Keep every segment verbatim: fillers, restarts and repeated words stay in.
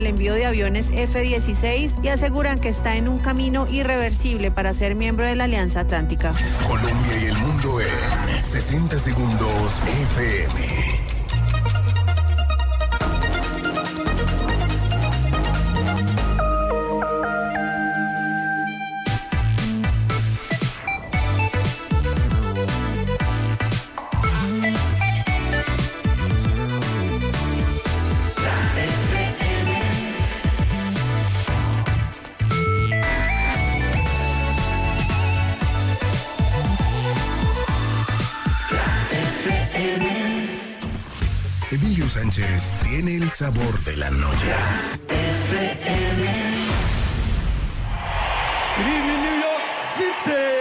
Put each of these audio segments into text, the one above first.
el envío de aviones F dieciséis y aseguran que está en un camino irreversible para ser miembro de la Alianza Atlántica. Colombia y el mundo en sesenta segundos F M. Emilio Sánchez tiene el sabor de la noche. F M. Good evening, New York City.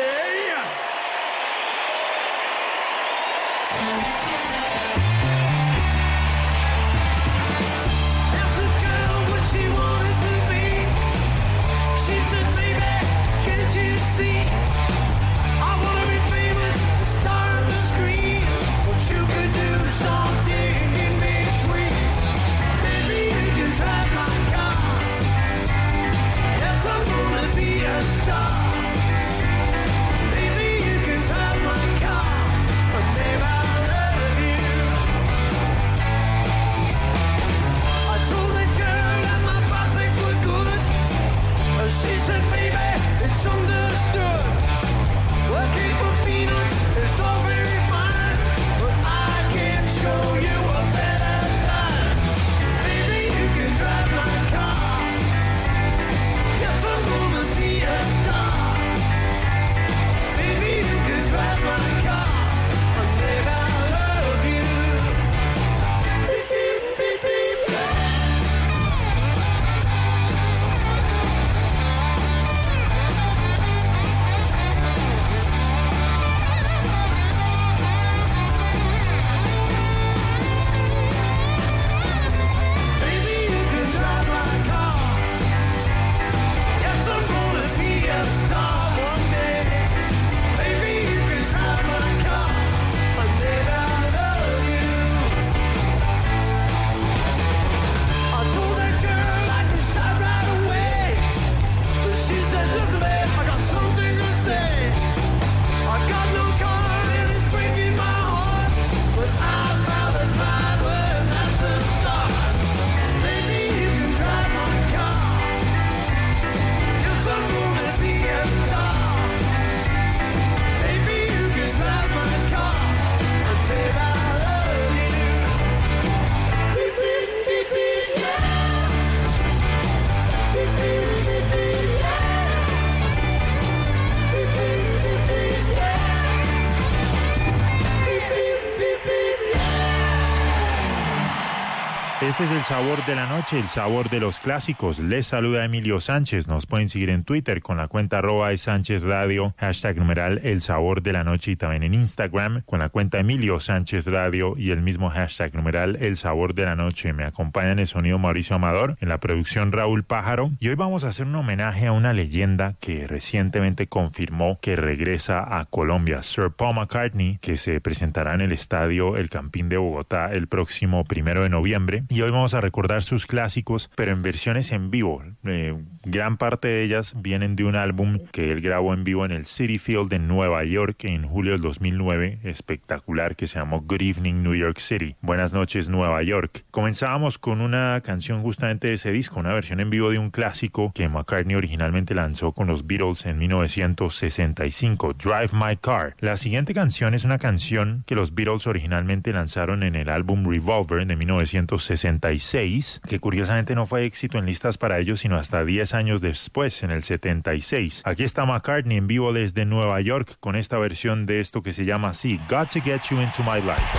Este es el sabor de la noche, el sabor de los clásicos. Les saluda Emilio Sánchez. Nos pueden seguir en Twitter con la cuenta arroba Sánchez Radio, hashtag numeral el sabor de la noche, y también en Instagram con la cuenta Emilio Sánchez Radio y el mismo hashtag numeral el sabor de la noche. Me acompaña en el sonido Mauricio Amador, en la producción Raúl Pájaro, y hoy vamos a hacer un homenaje a una leyenda que recientemente confirmó que regresa a Colombia, Sir Paul McCartney, que se presentará en el estadio El Campín de Bogotá el próximo primero de noviembre. Y hoy vamos a recordar sus clásicos, pero en versiones en vivo. Eh, gran parte de ellas vienen de un álbum que él grabó en vivo en el Citi Field en Nueva York en julio del dos mil nueve, espectacular, que se llamó Good Evening New York City. Buenas noches Nueva York. Comenzábamos con una canción justamente de ese disco, una versión en vivo de un clásico que McCartney originalmente lanzó con los Beatles en mil novecientos sesenta y cinco, Drive My Car. La siguiente canción es una canción que los Beatles originalmente lanzaron en el álbum Revolver de mil novecientos sesenta y seis, que curiosamente no fue éxito en listas para ellos sino hasta diez años después, en el setenta y seis. Aquí está McCartney en vivo desde Nueva York con esta versión de esto que se llama así, Got to Get You Into My Life.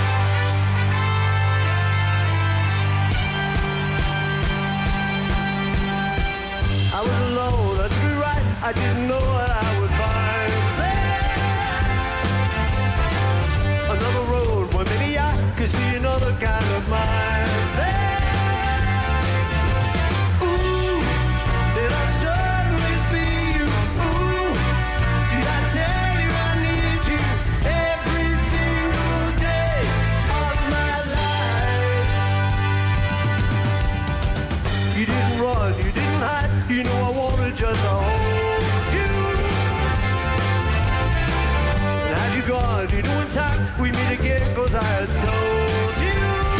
I was alone, I drew right, I didn't know what I would find there. Another road where maybe I could see another kind of mind there. Ooh, did I suddenly see you? Ooh, did I tell you I need you every single day of my life? You You didn't run, you didn't hide. You know I wanted just to hold you. And had you gone, you knew in time we meet again, 'cause I had told you.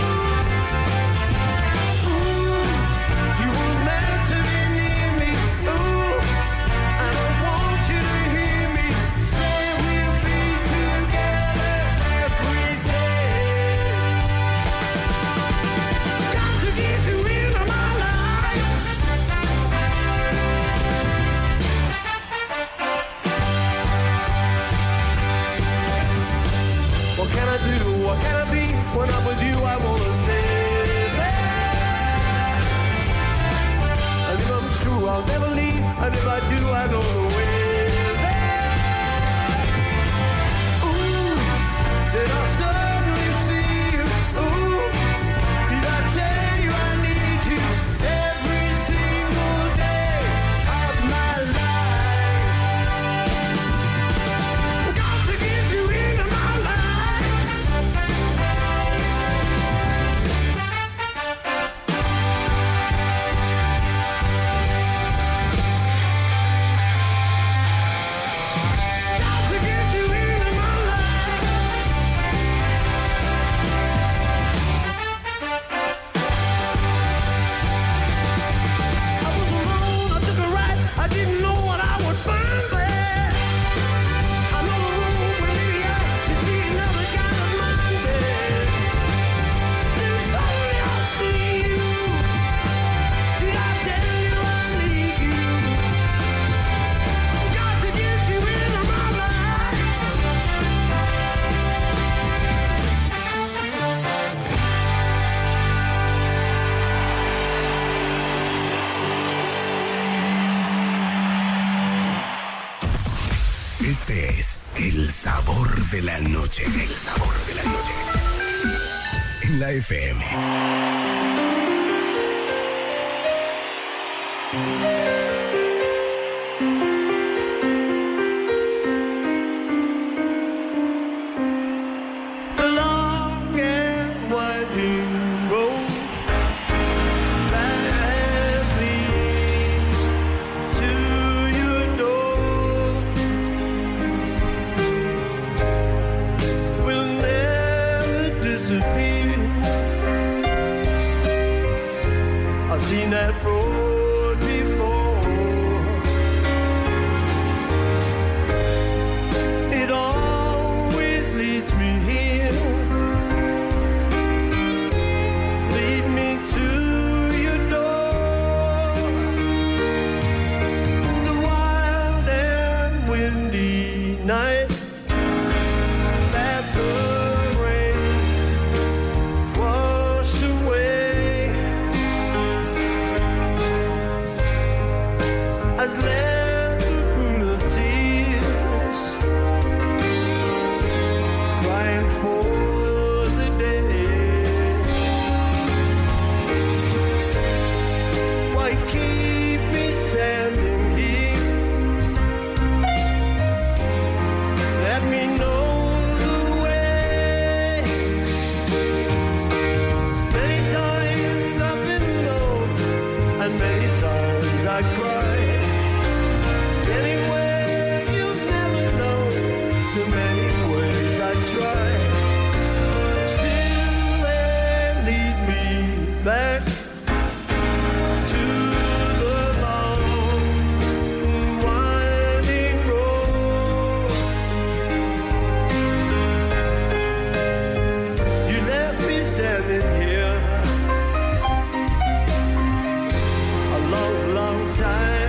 Ooh, you were meant to be near me. Ooh, and I want you to hear me say we'll be together every day. Got to get you into my life. What can I do? What can I be? When I'm with you, I wanna stay there. And if I'm true, I'll never leave. And if I do, I know the way there. Ooh, did I suddenly see you? Ooh, did I tell you I need you every single day of my life? Got to get you into my life. Got to get you into my life. I was alone, I took a ride. I didn't know what I would find there. I know the road will lead me out to see another kind of mind there. Then suddenly I see you. Did I tell you I need you? Got to get you into my life. Este es el sabor de la noche. El sabor de la noche. En la F M. The long and winding road that leads to your door will never disappear. I've seen that road before. It always leads me here. Lead me to your door. The wild and windy night that the rain washed away has left a pool of tears, crying for the day. Why keep me standing here? Let me know the way. Many times I've been alone, and many times I cried. Anyway, you've never known the many ways I tried. Still they lead me back to the long winding road. You left me standing here a long, long time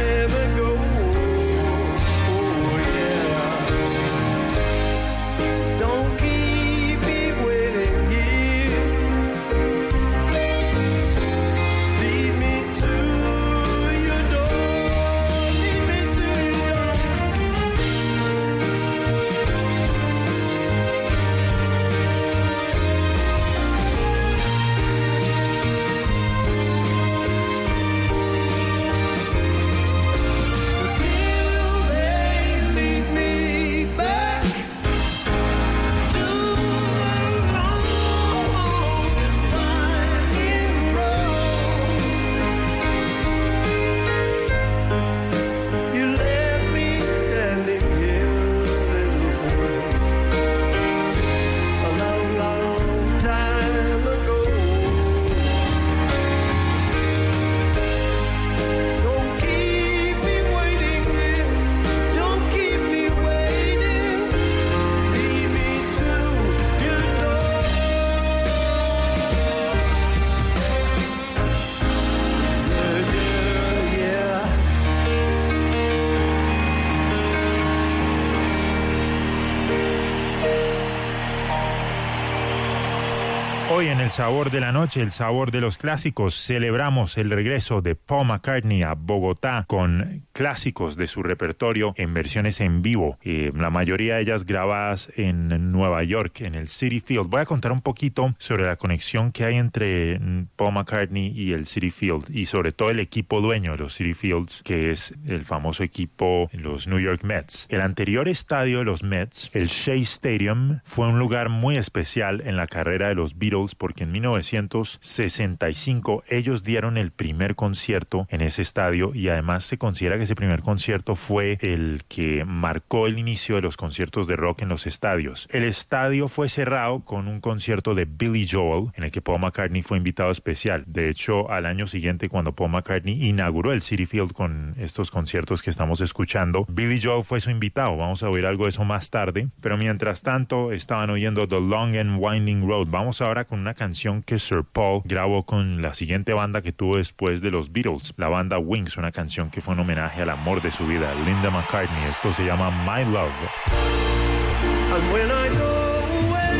Hoy en El Sabor de la Noche, el sabor de los clásicos, celebramos el regreso de Paul McCartney a Bogotá con clásicos de su repertorio en versiones en vivo, eh, la mayoría de ellas grabadas en Nueva York, en el Citi Field. Voy a contar un poquito sobre la conexión que hay entre Paul McCartney y el Citi Field, y sobre todo el equipo dueño de los Citi Fields, que es el famoso equipo, los New York Mets. El anterior estadio de los Mets, el Shea Stadium, fue un lugar muy especial en la carrera de los Beatles, porque en mil novecientos sesenta y cinco ellos dieron el primer concierto en ese estadio, y además se considera que ese primer concierto fue el que marcó el inicio de los conciertos de rock en los estadios. El estadio fue cerrado con un concierto de Billy Joel, en el que Paul McCartney fue invitado especial. De hecho, al año siguiente, cuando Paul McCartney inauguró el Citi Field con estos conciertos que estamos escuchando, Billy Joel fue su invitado. Vamos a oír algo de eso más tarde, pero mientras tanto estaban oyendo The Long and Winding Road. Vamos ahora con una canción que Sir Paul grabó con la siguiente banda que tuvo después de los Beatles, la banda Wings, una canción que fue un homenaje al amor de su vida, Linda McCartney. Esto se llama My Love. And when I go away,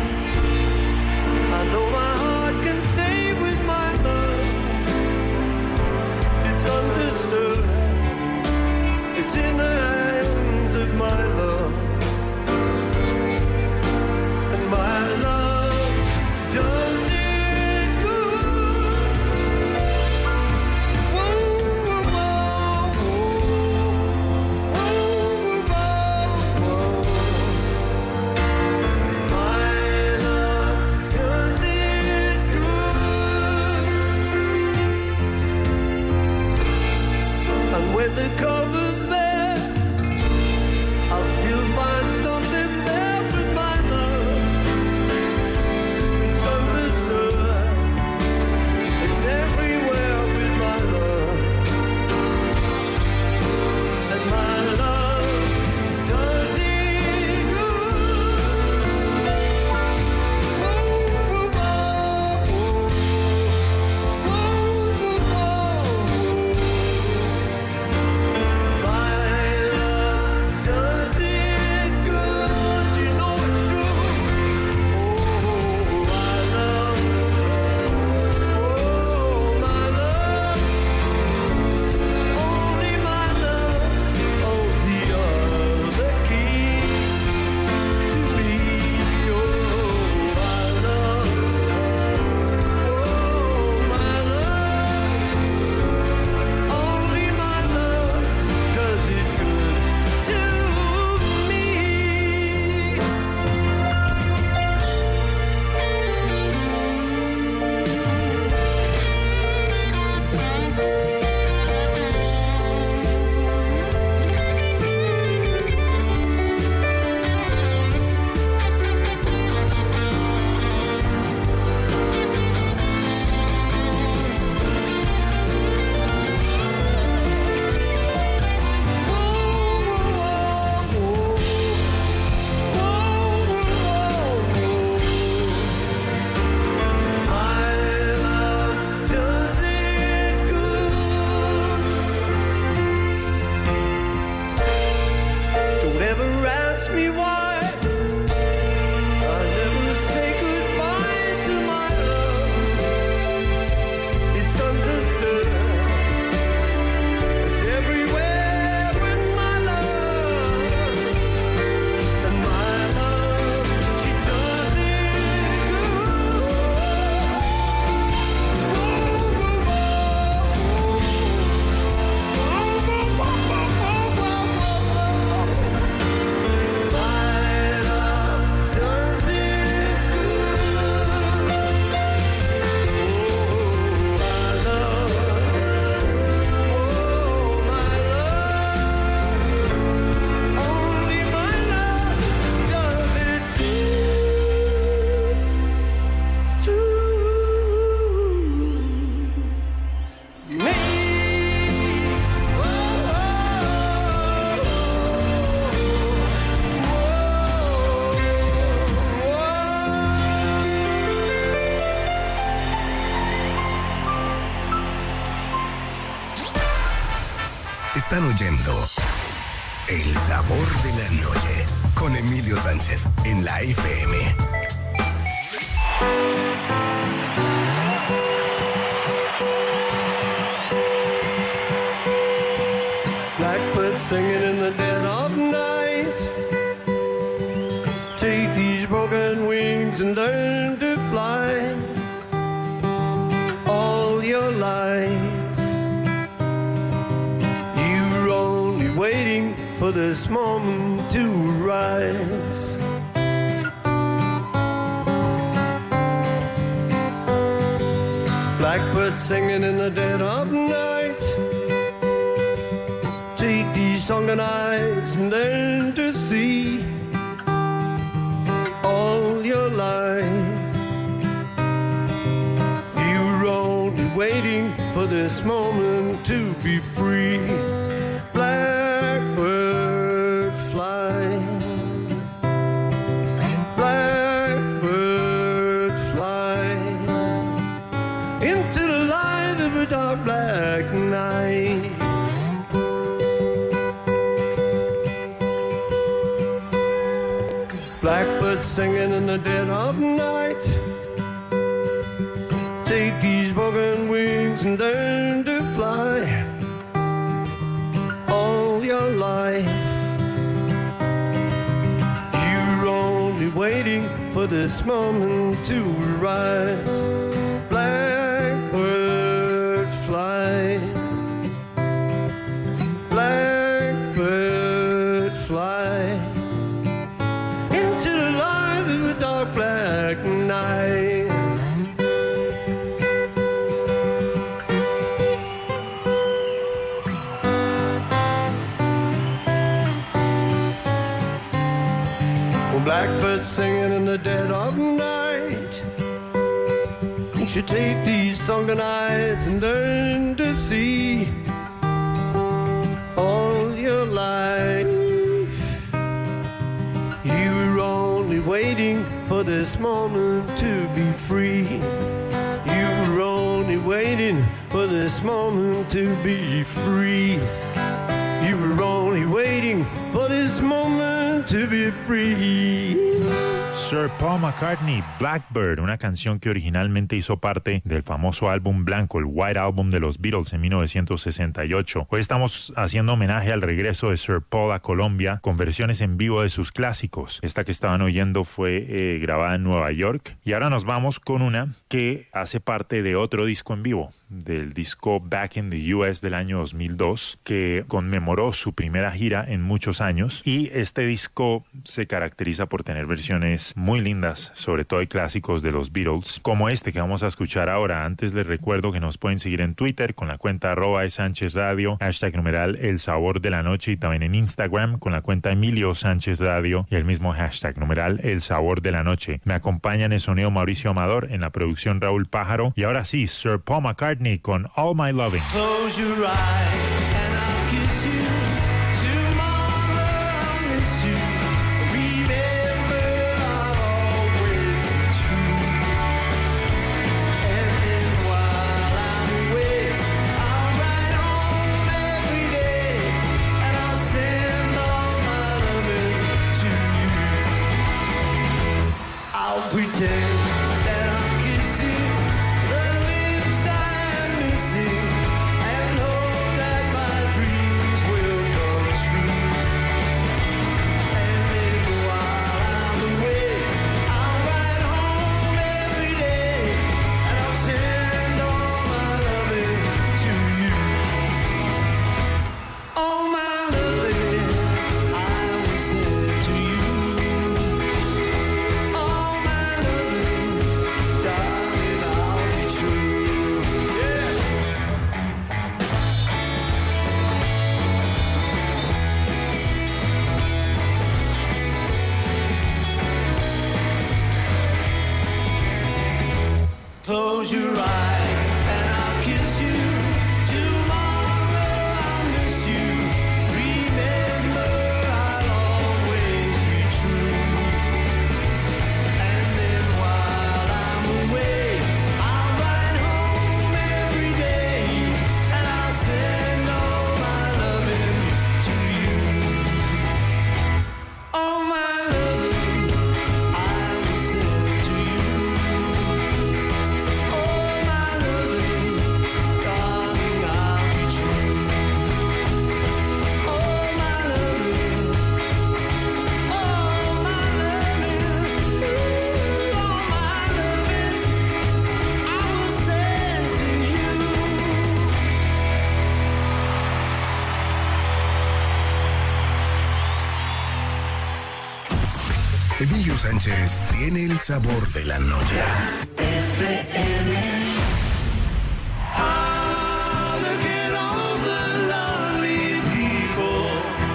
I know my heart can stay with my love. It's understood, it's in the hands of my love. And my love does it good. Whoa, whoa, whoa, whoa, whoa, whoa, whoa. My love does it good. And when the cover's bare, I'll still find something there with my love. It's understood, it's everywhere with my love. And my love does it good. Whoa, whoa, whoa, whoa, whoa, whoa. My love does it good. You know it's true. Oh, my love. Oh, my love. Only my love holds the other key to me. Oh, my love. Oh, my love. Only my love does it good to me. Don't ever ask me why I never say goodbye to my love. It's understood, it's everywhere with my love. And my love, she does it good. Whoa, whoa, whoa, whoa, whoa, whoa, whoa, whoa, whoa. My love does it good. Oh, my love. Oh, my love. Only my love does it good to me. Están oyendo El Sabor de la Noche con Emilio Sánchez en la F M. singing in the dead of night. Take these broken wings and learn to fly all your life. You're only waiting for this moment to rise. Blackbird singing in the dead of night. Take these sunken eyes and learn to see all your life. You're only waiting for this moment to be free. Blackbird fly. Blackbird fly into the light of a dark black night. Blackbird singing in the dead of night. Take these broken wings and learn to fly all your life. You're only waiting for this moment to rise. Blackbird fly. Blackbird fly into the light of the dark black night. Blackbird singing in the dead of night. Won't you take these sunken eyes and learn to see all your life? You were only waiting for this moment to be free. You were only waiting for this moment to be free. You were only waiting for this moment to be free. Sir Paul McCartney, Blackbird, una canción que originalmente hizo parte del famoso álbum blanco, el White Album de los Beatles en mil novecientos sesenta y ocho. Hoy estamos haciendo homenaje al regreso de Sir Paul a Colombia con versiones en vivo de sus clásicos. Esta que estaban oyendo fue eh, grabada en Nueva York. Y ahora nos vamos con una que hace parte de otro disco en vivo, del disco Back in the U S del año dos mil dos, que conmemoró su primera gira en muchos años. Y este disco se caracteriza por tener versiones muy lindas, sobre todo de clásicos de los Beatles, como este que vamos a escuchar ahora. Antes les recuerdo que nos pueden seguir en Twitter con la cuenta arroba Sánchez Radio, hashtag numeral El Sabor de la Noche, y también en Instagram con la cuenta Emilio Sánchez Radio y el mismo hashtag numeral El Sabor de la Noche. Me acompaña en el sonido Mauricio Amador, en la producción Raúl Pájaro, y ahora sí, Sir Paul McCartney con All My Loving. Close your eyes and I'll kiss you. Tomorrow I'll miss you. Remember I'll always be true. And then while I'm away, I'll ride home every day, and I'll send all my loving to you. I'll pretend that I'm kissing the lips I'm missing, and hope that my dreams will come true. And then while I'm away, I'll ride home every day, and I'll send all my loving to you. All my loving I will send to you. All my loving, darling, I'll be true. Yeah. Close your eyes and I'll kiss you. Tomorrow I'll miss you. Remember I'll always be true. And then while I'm away, I'll ride home every day, and I'll send all my loving to you. All my loving I will send to you. All my Emilio Sánchez tiene el sabor de la noche. Ah, look at all the lonely people.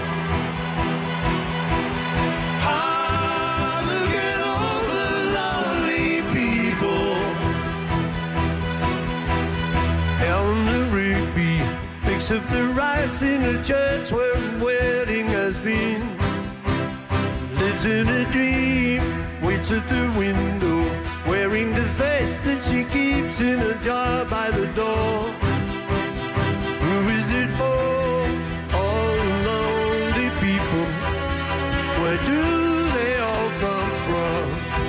Ah, look at all the lonely people. Eleanor Rigby picks up the rice in a church where a wedding has been. Lives in a dream, waits at the window, wearing the face that she keeps in a jar by the door. Who is it for? All the lonely people. Where do they all come from?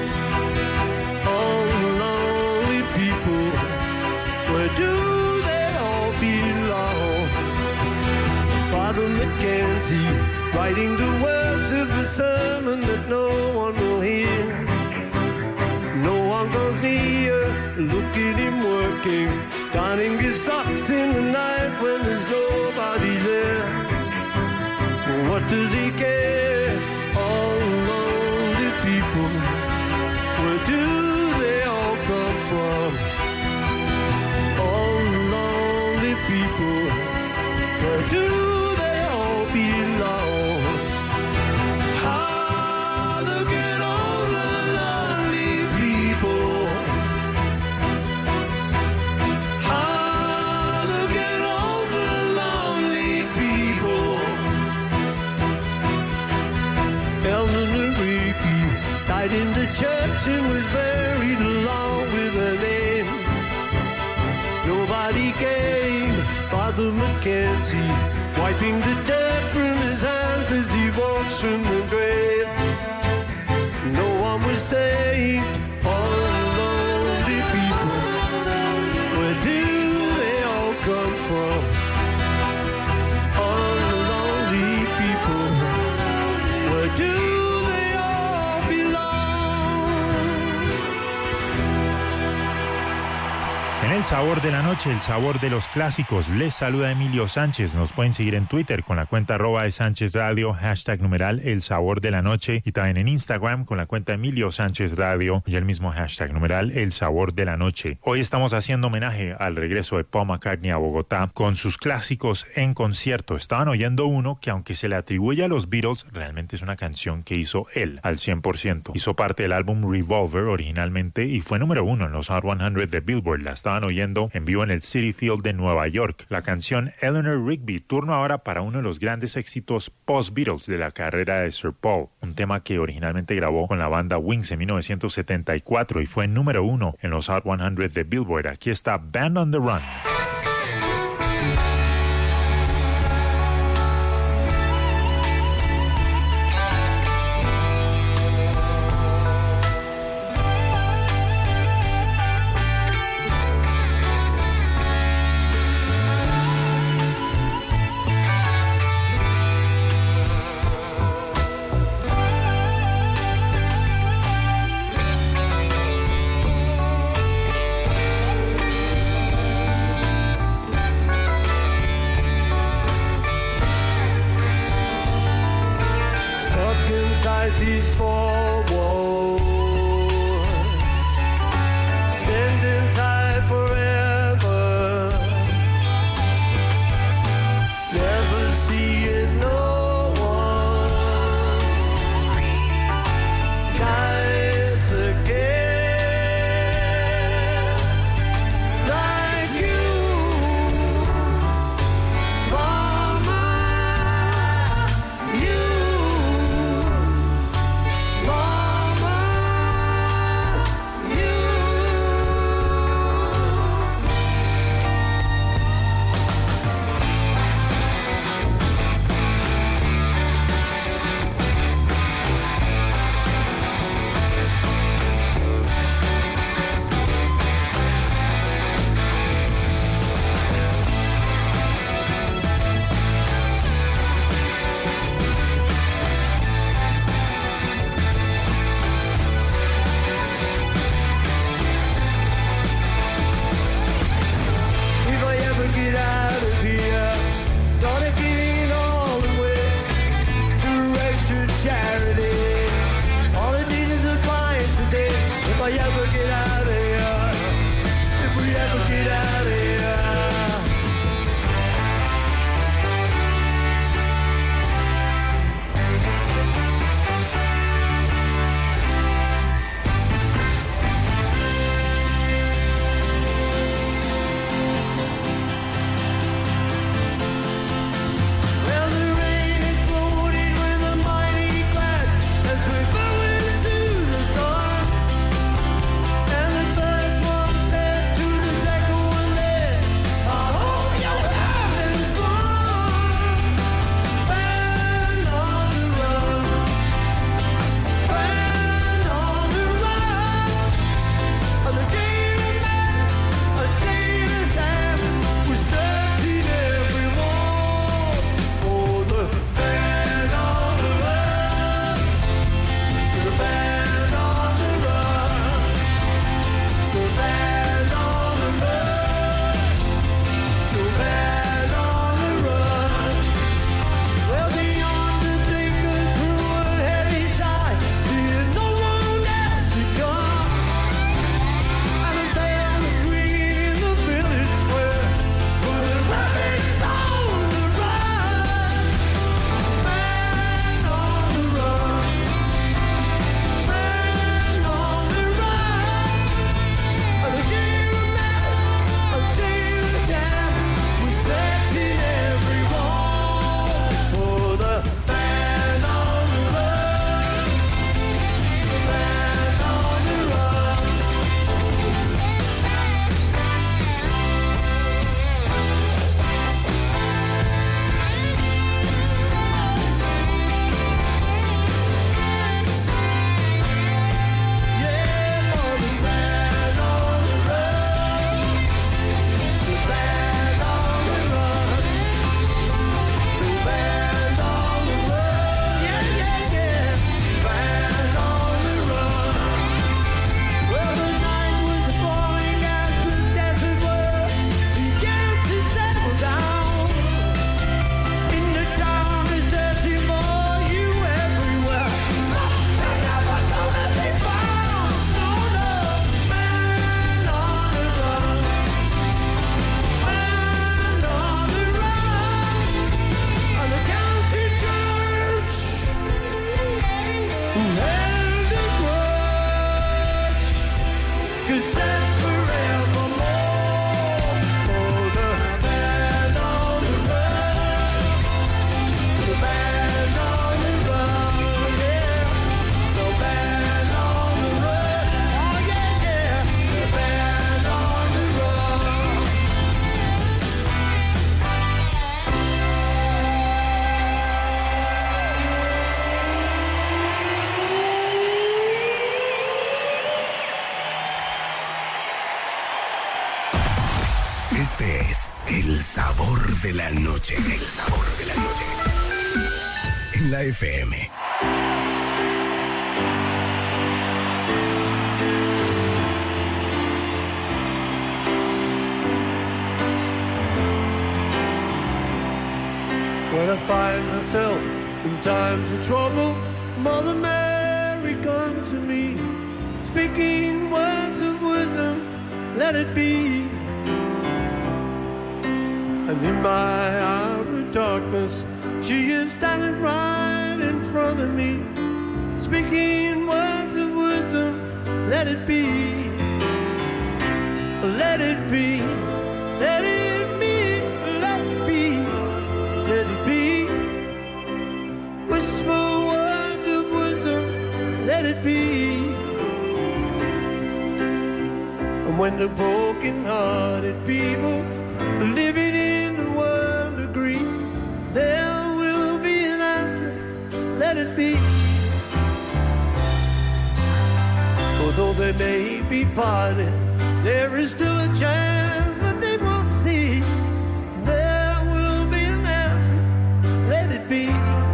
All the lonely people. Where do they all belong? Father Mackenzie, writing the words of a sermon that no one will hear. No one goes near, look at him working, darning his socks in the night when there's nobody there. What does he care? All lonely people, where do they all come from? All lonely people, where do they all belong? Ah, look at all the lonely people. Ah, look at all the lonely people. Eleanor Rigby died in the church and was buried along with her name. Nobody came. Father Mackenzie wiping the dirt from his hands as he walks from the grave. No one was saved. All the lonely people. Where do they all come from? All the lonely people. Where do they all belong? En el sabor de la noche, el sabor de los clásicos, les saluda Emilio Sánchez. Nos pueden seguir en Twitter con la cuenta arroba de Sánchez Radio, hashtag numeral el sabor de la noche, y también en Instagram con la cuenta Emilio Sánchez Radio y el mismo hashtag numeral el sabor de la noche. Hoy estamos haciendo homenaje al regreso de Paul McCartney a Bogotá con sus clásicos en concierto. Estaban oyendo uno que, aunque se le atribuye a los Beatles, realmente es una canción que hizo él al cien por ciento. Hizo parte del álbum Revolver originalmente y fue número uno en los Hot cien de Billboard. La estaban oyendo en vivo en el Citi Field de Nueva York. La canción Eleanor Rigby, turno ahora para uno de los grandes éxitos post-Beatles de la carrera de Sir Paul, un tema que originalmente grabó con la banda Wings en mil novecientos setenta y cuatro y fue número uno en los Hot cien de Billboard. Aquí está Band on the Run. Este es el sabor de la noche. El sabor de la noche. En la F M. When I find myself in times of trouble, Mother Mary comes to me, speaking words of wisdom, let it be. And in my hour of darkness, she is standing right in front of me, speaking words of wisdom, let it be. Let it be. Let it be. Let it be. Let it be. Whisper words of wisdom, let it be. And when the broken-hearted people living in the world agree, there will be an answer, let it be. Although they may be parted, there is still a chance that they will see. There will be an answer, let it be.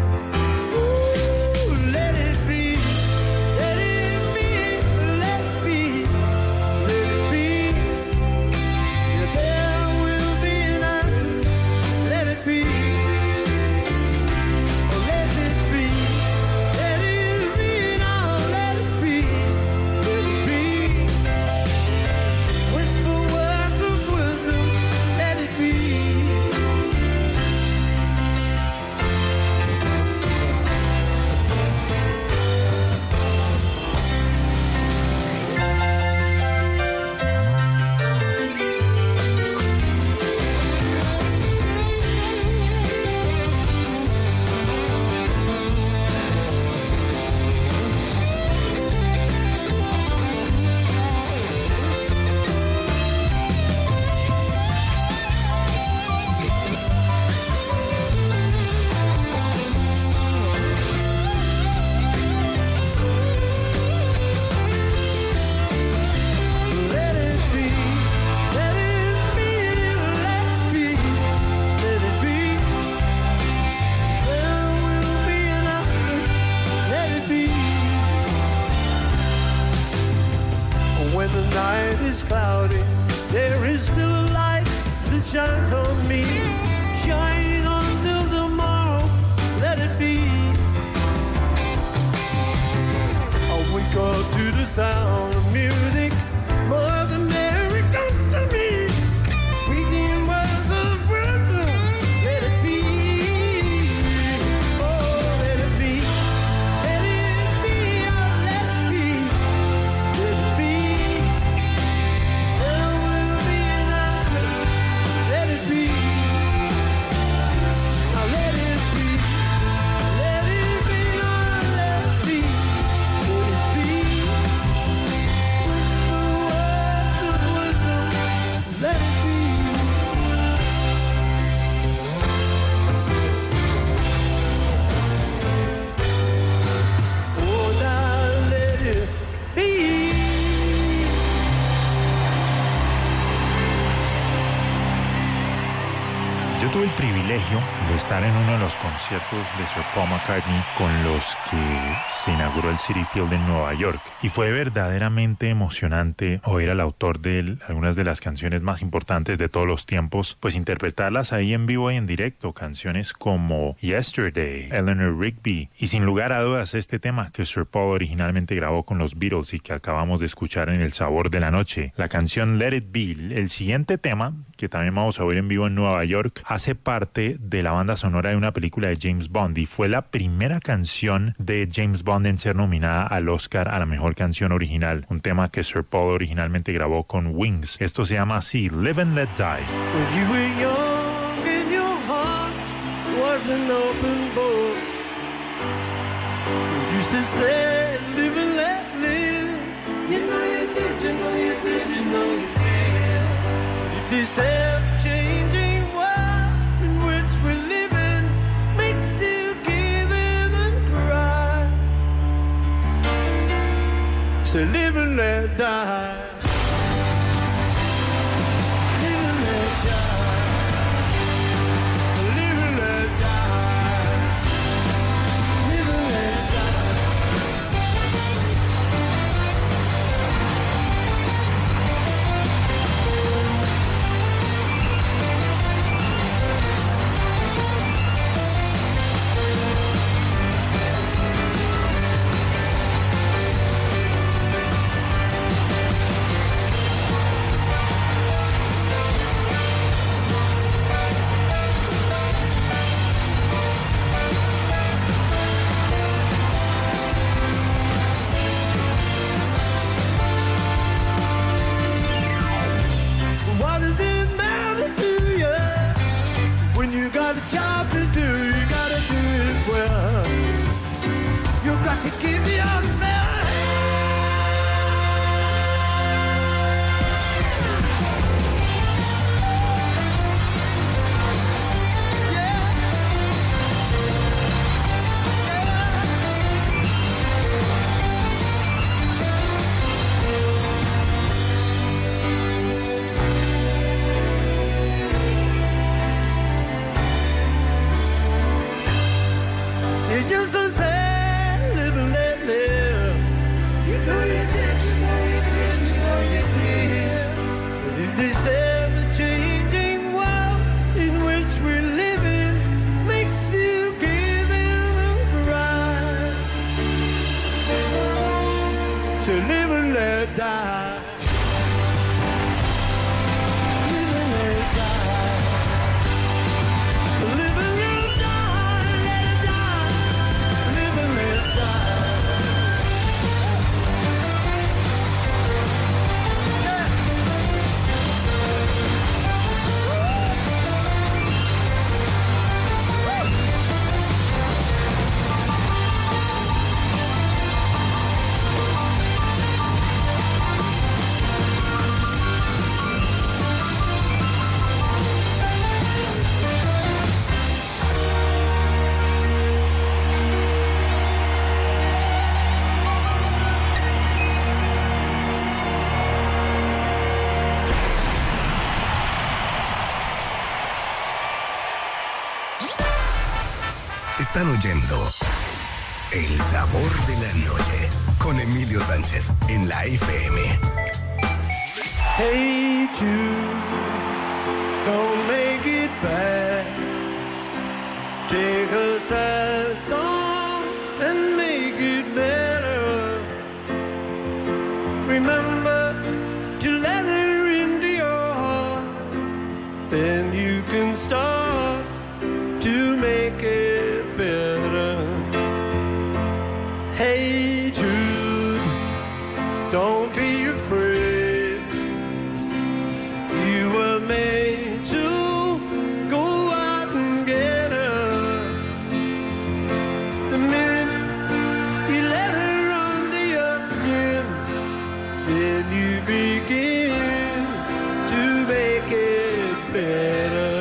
Ooh, let it be. Let it be. Let it be. Let it be. Yeah, there will be an answer, let it be. Let it be. Let it be. Now let it be. Let it be. Whisper words of wisdom, let it be. Let it be, let it be, let it be, let it be. There will be an answer, let it be. When the night is cloudy, there is still a light that shines on me. Shine until tomorrow, let it be. I wake up to the sound of music. Mother Mary comes to me, speaking words of wisdom. Let it be. Oh, let it be. Let it be. Oh, let it be. Let it be. There will be an answer. Let it be. Now let it be. Let it be. Oh, let it be. Let it be. Whisper words of wisdom. Let it be. Oh, now let it be. Yo tuve el privilegio de estar en uno de los conciertos de Sir Paul McCartney con los que se inauguró el Citi Field en Nueva York, y fue verdaderamente emocionante oír al autor de él, algunas de las canciones más importantes de todos los tiempos, pues interpretarlas ahí en vivo y en directo, canciones como Yesterday, Eleanor Rigby, y sin lugar a dudas este tema que Sir Paul originalmente grabó con los Beatles y que acabamos de escuchar en El Sabor de la Noche, la canción Let It Be. El siguiente tema, que también vamos a oír en vivo en Nueva York, hace parte de la banda sonora de una película de James Bond y fue la primera canción de James Bond en ser nominada al Oscar a la mejor canción original, un tema que Sir Paul originalmente grabó con Wings. Esto se llama así, Live and Let Die. When you were young and your heart was an open book, you used to say, live and let live. You know you did, you know you did, you know you did. If this ever-changing world in which we're living makes you give in and cry, say live and let die. Live and let die. to give you a better. It's just a sad living, let live. You know you did, you know you did, you know you did. But if this ever-changing world in which we're living makes you give in and cry, so live and let die. Live and let die. Live and let die, let it die. Live and let die. Están oyendo El Sabor de la Noche con Emilio Sánchez en la F M. Hey Jude, don't make it bad. Take a sad song and make it better. Remember to let her into your heart. Then you can start to make it better. Hey Jude, don't be afraid. You were made to go out and get her. The minute you let her under your skin, then you begin to make it better.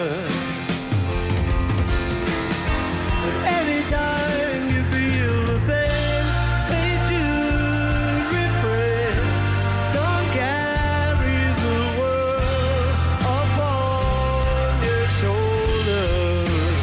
But anytime you feel the pain, hey Jude, refrain. Don't carry the world upon your shoulders.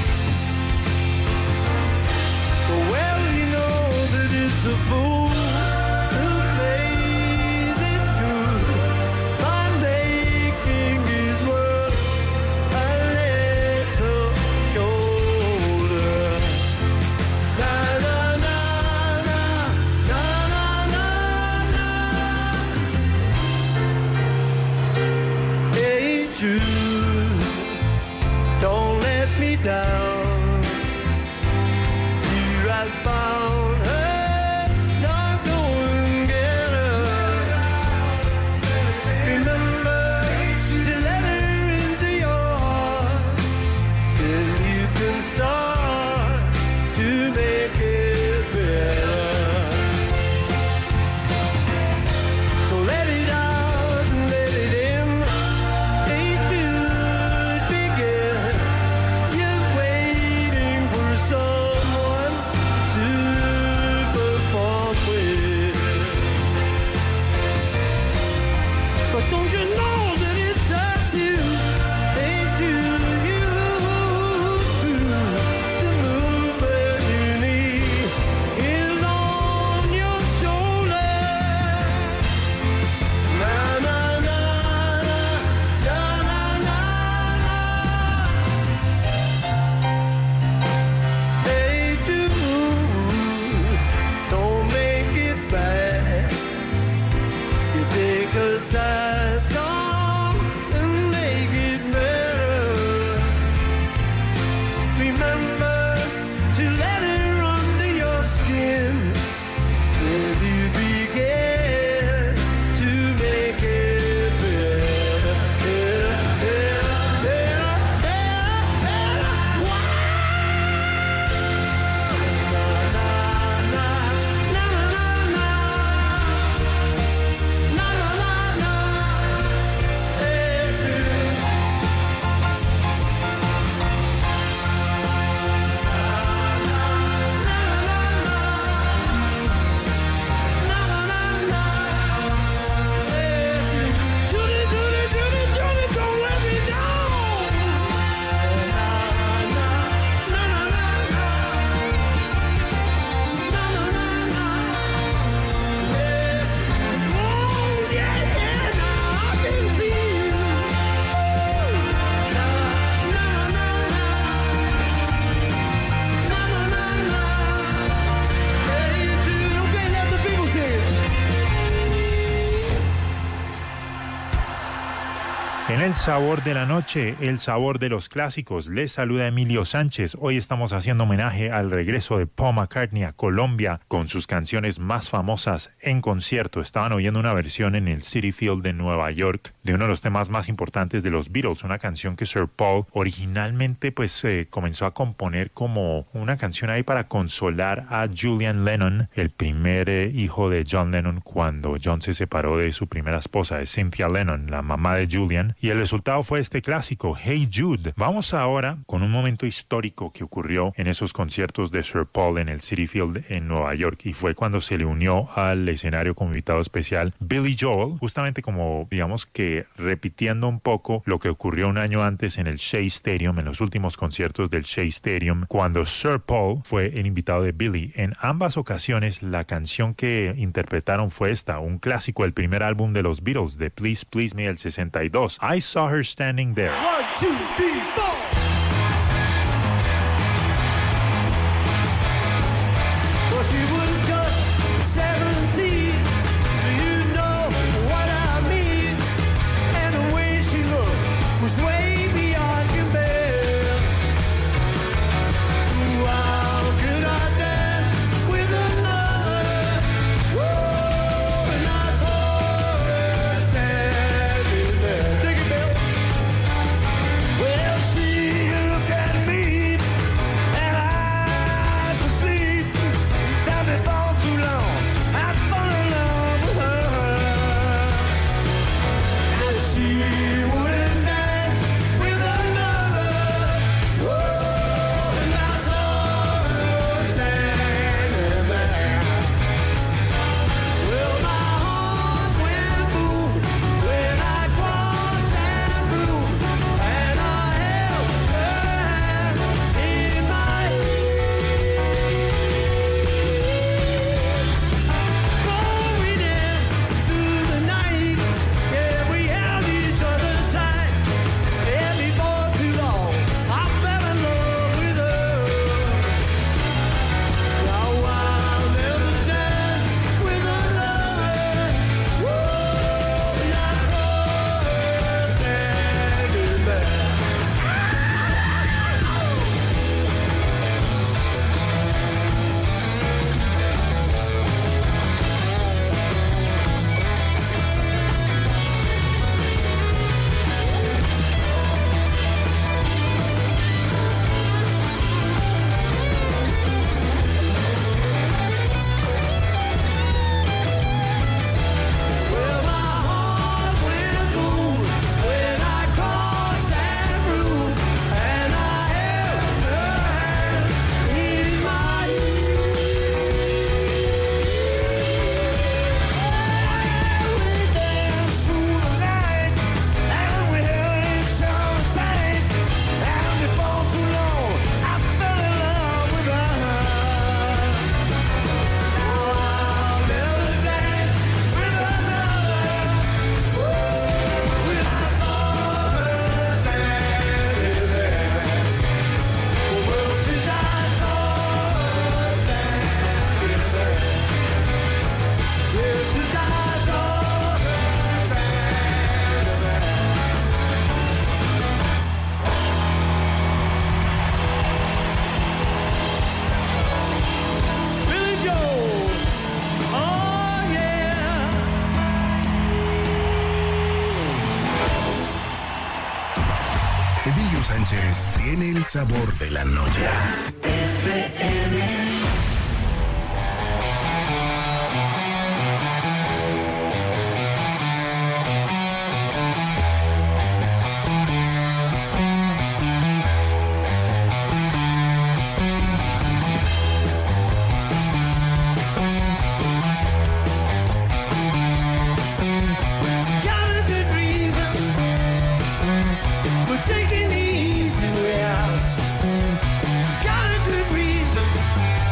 Well, you know that it's a fool who plays it good by making his world a little colder. Na na na na na na na. Hey Jude, don't let me down. You have found her, now go and get her. Remember to let her into your heart. Then you can start to make it better. So let it out and let it in. Hey Jude, begin. You're waiting for someone to perform with. But don't you know that it's just you? Hey Jude, you too. The movement you need is on your shoulder. Na na na na na na na. Hey Jude, don't make it bad. You take a sad song and make it better. Remember to let her under your skin. Then you begin to make it better. Better, better, better, better, better. Wow. Na, na, na, En el sabor de la noche, el sabor de los clásicos, les saluda Emilio Sánchez. Hoy estamos haciendo homenaje al regreso de Paul McCartney a Colombia con sus canciones más famosas en concierto. Estaban oyendo una versión en el Citi Field de Nueva York de uno de los temas más importantes de los Beatles, una canción que Sir Paul originalmente pues eh, comenzó a componer como una canción ahí para consolar a Julian Lennon, el primer eh, hijo de John Lennon cuando John se separó de su primera esposa, de Cynthia Lennon, la mamá de Julian. Y el resultado fue este clásico, Hey Jude. Vamos ahora con un momento histórico que ocurrió en esos conciertos de Sir Paul en el Citi Field en Nueva York, y fue cuando se le unió al escenario como invitado especial Billy Joel, justamente como, digamos que repitiendo un poco lo que ocurrió un año antes en el Shea Stadium, en los últimos conciertos del Shea Stadium, cuando Sir Paul fue el invitado de Billy. En ambas ocasiones, la canción que interpretaron fue esta, un clásico del primer álbum de los Beatles, de Please Please Me del sesenta y dos. I Saw Her Standing There. One, two, three, four. Well, she was just seventeen. You know what I mean? And the way she looked was way beyond compare. So how could I dance with another? Whoa, and I saw her standing there. Dig it, Bill. Well, she looked at me, and I perceived that before too long I'd fall in love with her. And she wouldn't dance with another. Whoa, and I saw her standing there. Well, my heart went boom when I crossed that room, and I held her hand in my hand. Oh, we danced through the night, yeah, we held each other tight, and before too long, I fell in love with her. Now I'll never dance with another. Whoa, and I saw her standing there. Well, my heart went boom when I crossed that room, and I held her hand in my hand. We danced through the night, and we held each other tight, and before too long, I fell in love with her. Now I'll never dance with another. Whoa, when I saw her standing there. Well, since I saw her standing there. Yes, since I saw her standing there. Billy Joel, oh yeah. Emilio Sánchez tiene el sabor de la noche. Got a good reason for taking the easy way out. Got a good reason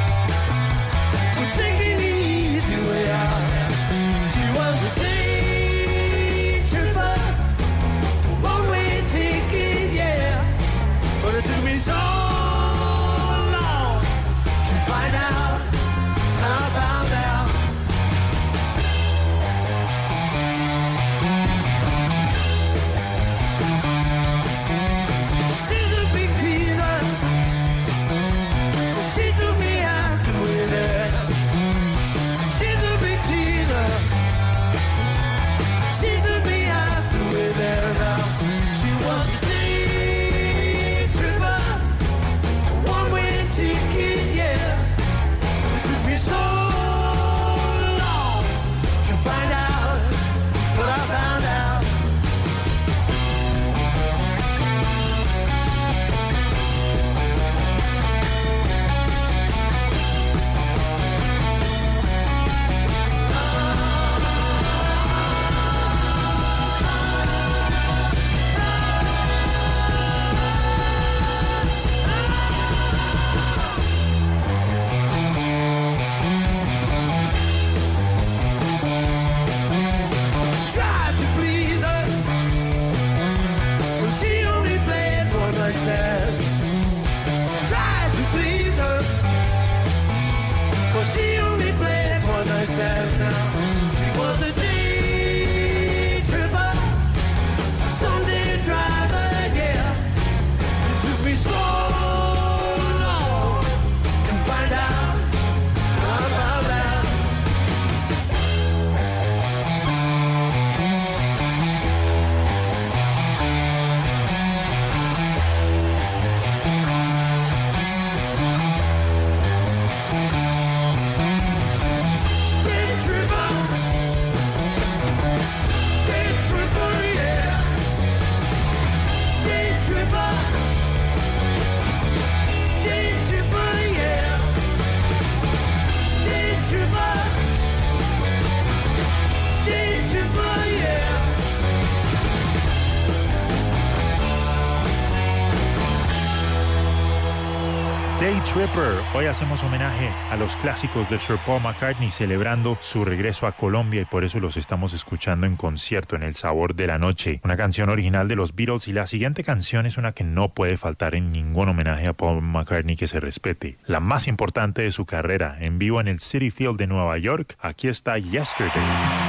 Day Tripper. Hoy hacemos homenaje a los clásicos de Sir Paul McCartney celebrando su regreso a Colombia y por eso los estamos escuchando en concierto en El Sabor de la Noche. Una canción original de los Beatles y la siguiente canción es una que no puede faltar en ningún homenaje a Paul McCartney que se respete. La más importante de su carrera, en vivo en el Citi Field de Nueva York. Aquí está Yesterday.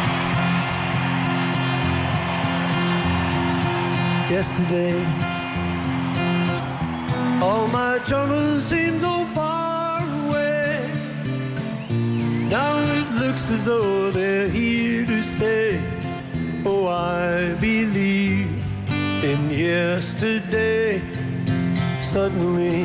Yesterday, all my troubles seem so far away. Now it looks as though they're here to stay. Oh, I believe in yesterday. Suddenly,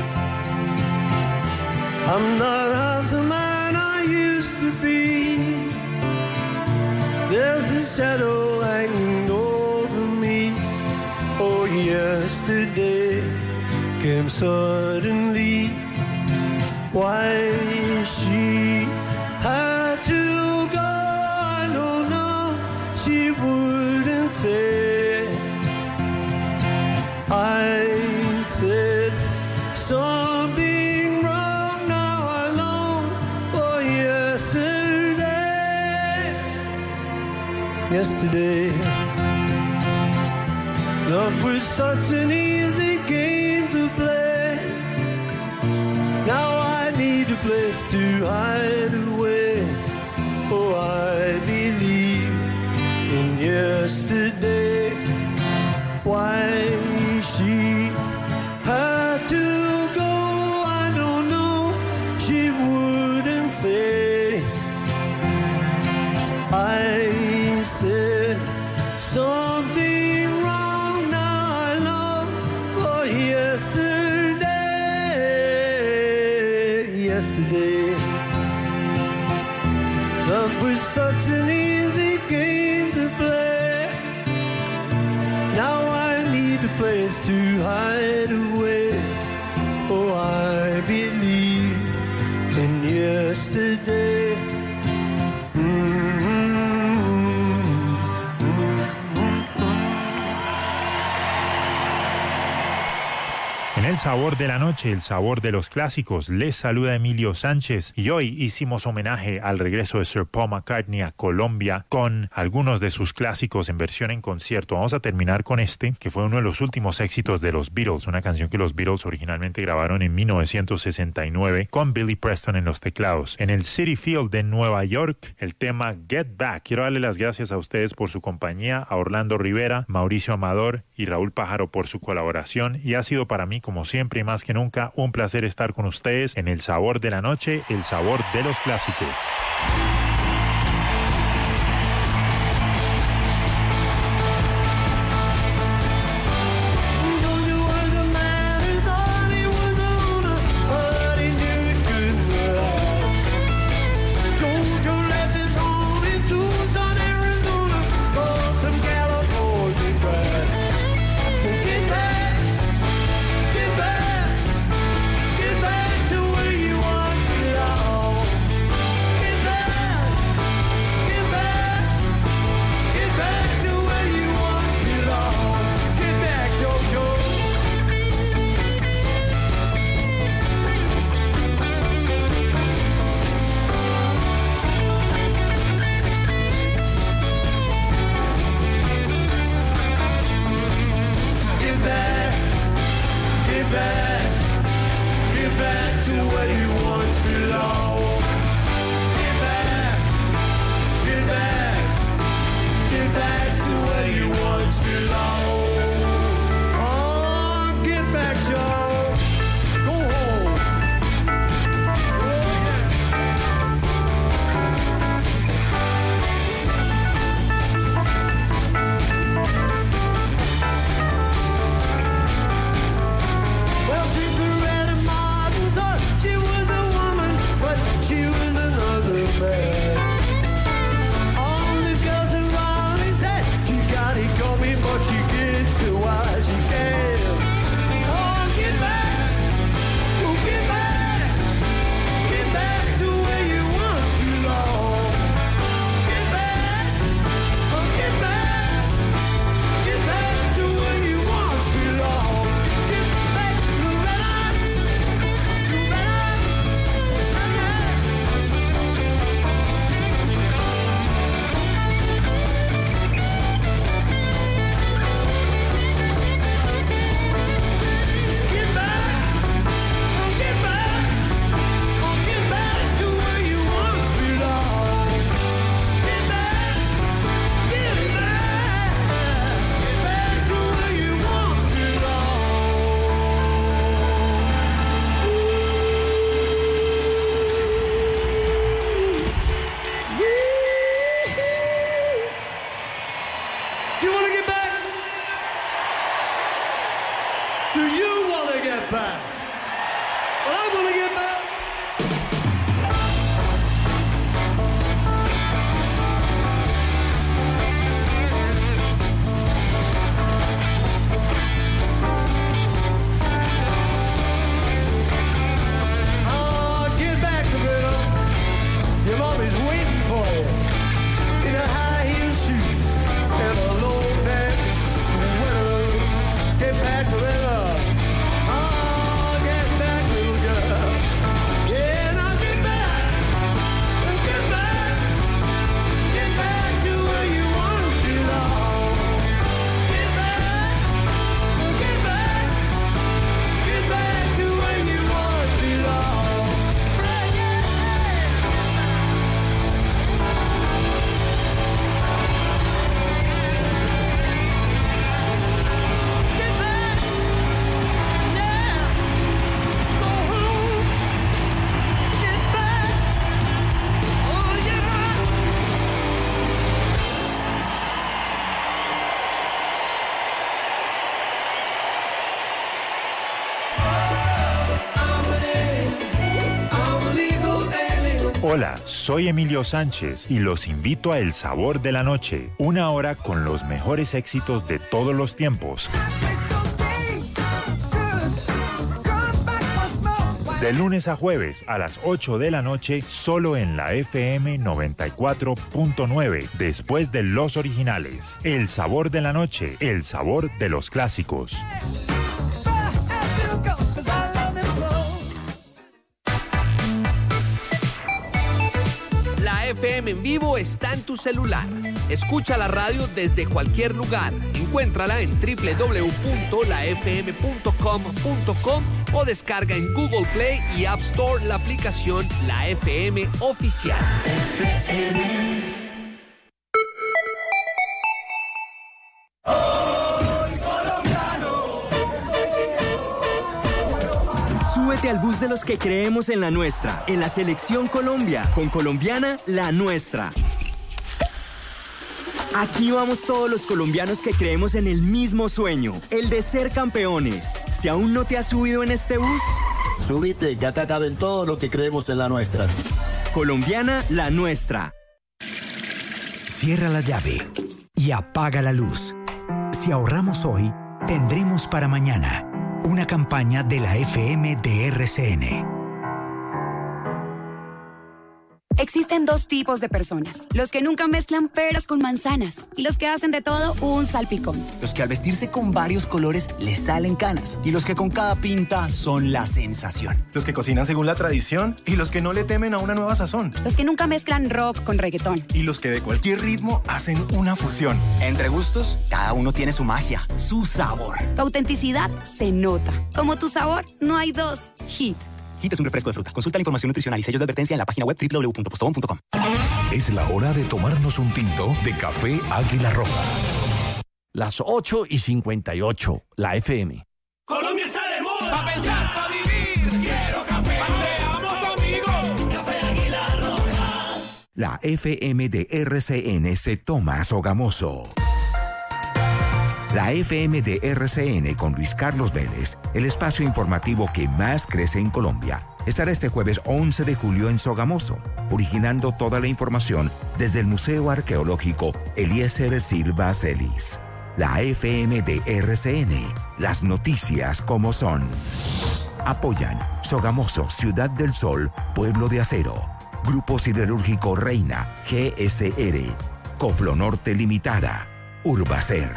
I'm not half the man I used to be. There's the shadow hanging over me. Oh, yesterday came suddenly. Why she had to go, I don't know. She wouldn't say. I said something wrong. Now I long for yesterday. Yesterday, love was such an easy game to play. Now I need a place to hide away. Oh, I believe in yesterday. Why she had to go, I don't know. She wouldn't say. I said something wrong. Now I long for yesterday. Yesterday, love was such an easy game to play. Now I need a place to hide away. Oh, I believe in yesterday. Mm-hmm. El sabor de la noche, el sabor de los clásicos. Les saluda Emilio Sánchez y hoy hicimos homenaje al regreso de Sir Paul McCartney a Colombia con algunos de sus clásicos en versión en concierto. Vamos a terminar con este, que fue uno de los últimos éxitos de los Beatles, una canción que los Beatles originalmente grabaron en mil novecientos sesenta y nueve con Billy Preston en los teclados. En el Citi Field de Nueva York, el tema Get Back. Quiero darle las gracias a ustedes por su compañía, a Orlando Rivera, Mauricio Amador y Raúl Pájaro por su colaboración y ha sido para mí, como siempre y más que nunca, un placer estar con ustedes en El Sabor de la Noche, el sabor de los clásicos. She was a woman, but Hola, soy Emilio Sánchez y los invito a El Sabor de la Noche, una hora con los mejores éxitos de todos los tiempos. De lunes a jueves a las ocho de la noche, solo en la F M noventa y cuatro punto nueve, después de los originales. El Sabor de la Noche, el sabor de los clásicos. La F M en vivo está en tu celular. Escucha la radio desde cualquier lugar. Encuéntrala en doble u doble u doble u punto la f m punto com punto com o descarga en Google Play y App Store la aplicación La F M Oficial. Súbete al bus de los que creemos en la nuestra, en la Selección Colombia, con Colombiana, la nuestra. Aquí vamos todos los colombianos que creemos en el mismo sueño, el de ser campeones. Si aún no te has subido en este bus, súbete, ya te caben todo lo que creemos en la nuestra. Colombiana, la nuestra. Cierra la llave y apaga la luz. Si ahorramos hoy, tendremos para mañana. Una campaña de la F M de R C N. Existen dos tipos de personas. Los que nunca mezclan peras con manzanas y los que hacen de todo un salpicón. Los que al vestirse con varios colores les salen canas y los que con cada pinta son la sensación. Los que cocinan según la tradición y los que no le temen a una nueva sazón. Los que nunca mezclan rock con reggaetón. Y los que de cualquier ritmo hacen una fusión. Entre gustos, cada uno tiene su magia, su sabor. Tu autenticidad se nota. Como tu sabor, no hay dos. Hit. Hit es un refresco de fruta. Consulta la información nutricional y sellos de advertencia en la página web doble u doble u doble u punto postobón punto com. Es la hora de tomarnos un tinto de café Águila Roja. Las ocho y cincuenta y ocho, la F M. Colombia está de moda. Pa' pensar, pa' vivir. Quiero café. Seamos amigos. Café Águila Roja. La F M de R C N se toma Sogamoso. La F M de R C N con Luis Carlos Vélez, el espacio informativo que más crece en Colombia, estará este jueves once de julio en Sogamoso, originando toda la información desde el Museo Arqueológico Eliezer Silva Celis. La F M de R C N, las noticias como son. Apoyan Sogamoso, Ciudad del Sol, Pueblo de Acero, Grupo Siderúrgico Reina, G S R, Coflonorte Limitada, Urbacer.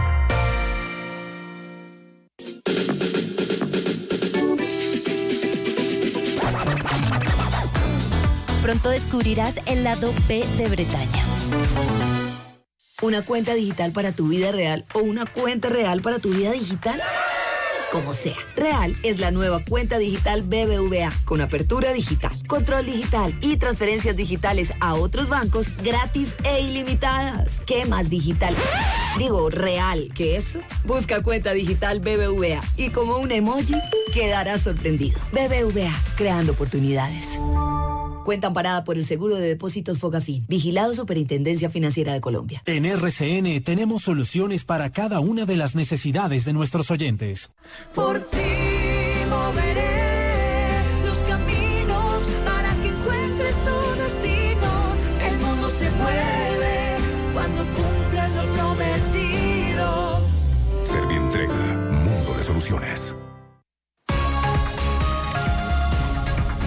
Pronto descubrirás el lado B de Bretaña. ¿Una cuenta digital para tu vida real o una cuenta real para tu vida digital? Como sea, Real es la nueva cuenta digital B B V A con apertura digital, control digital y transferencias digitales a otros bancos gratis e ilimitadas. ¿Qué más digital? Digo, real que eso. Busca cuenta digital B B V A y como un emoji quedarás sorprendido. B B V A, creando oportunidades. Cuenta amparada por el Seguro de Depósitos Fogafín. Vigilado Superintendencia Financiera de Colombia. En R C N tenemos soluciones para cada una de las necesidades de nuestros oyentes. Por ti moveré los caminos para que encuentres tu destino. El mundo se mueve cuando cumples lo prometido. Servientrega, mundo de soluciones.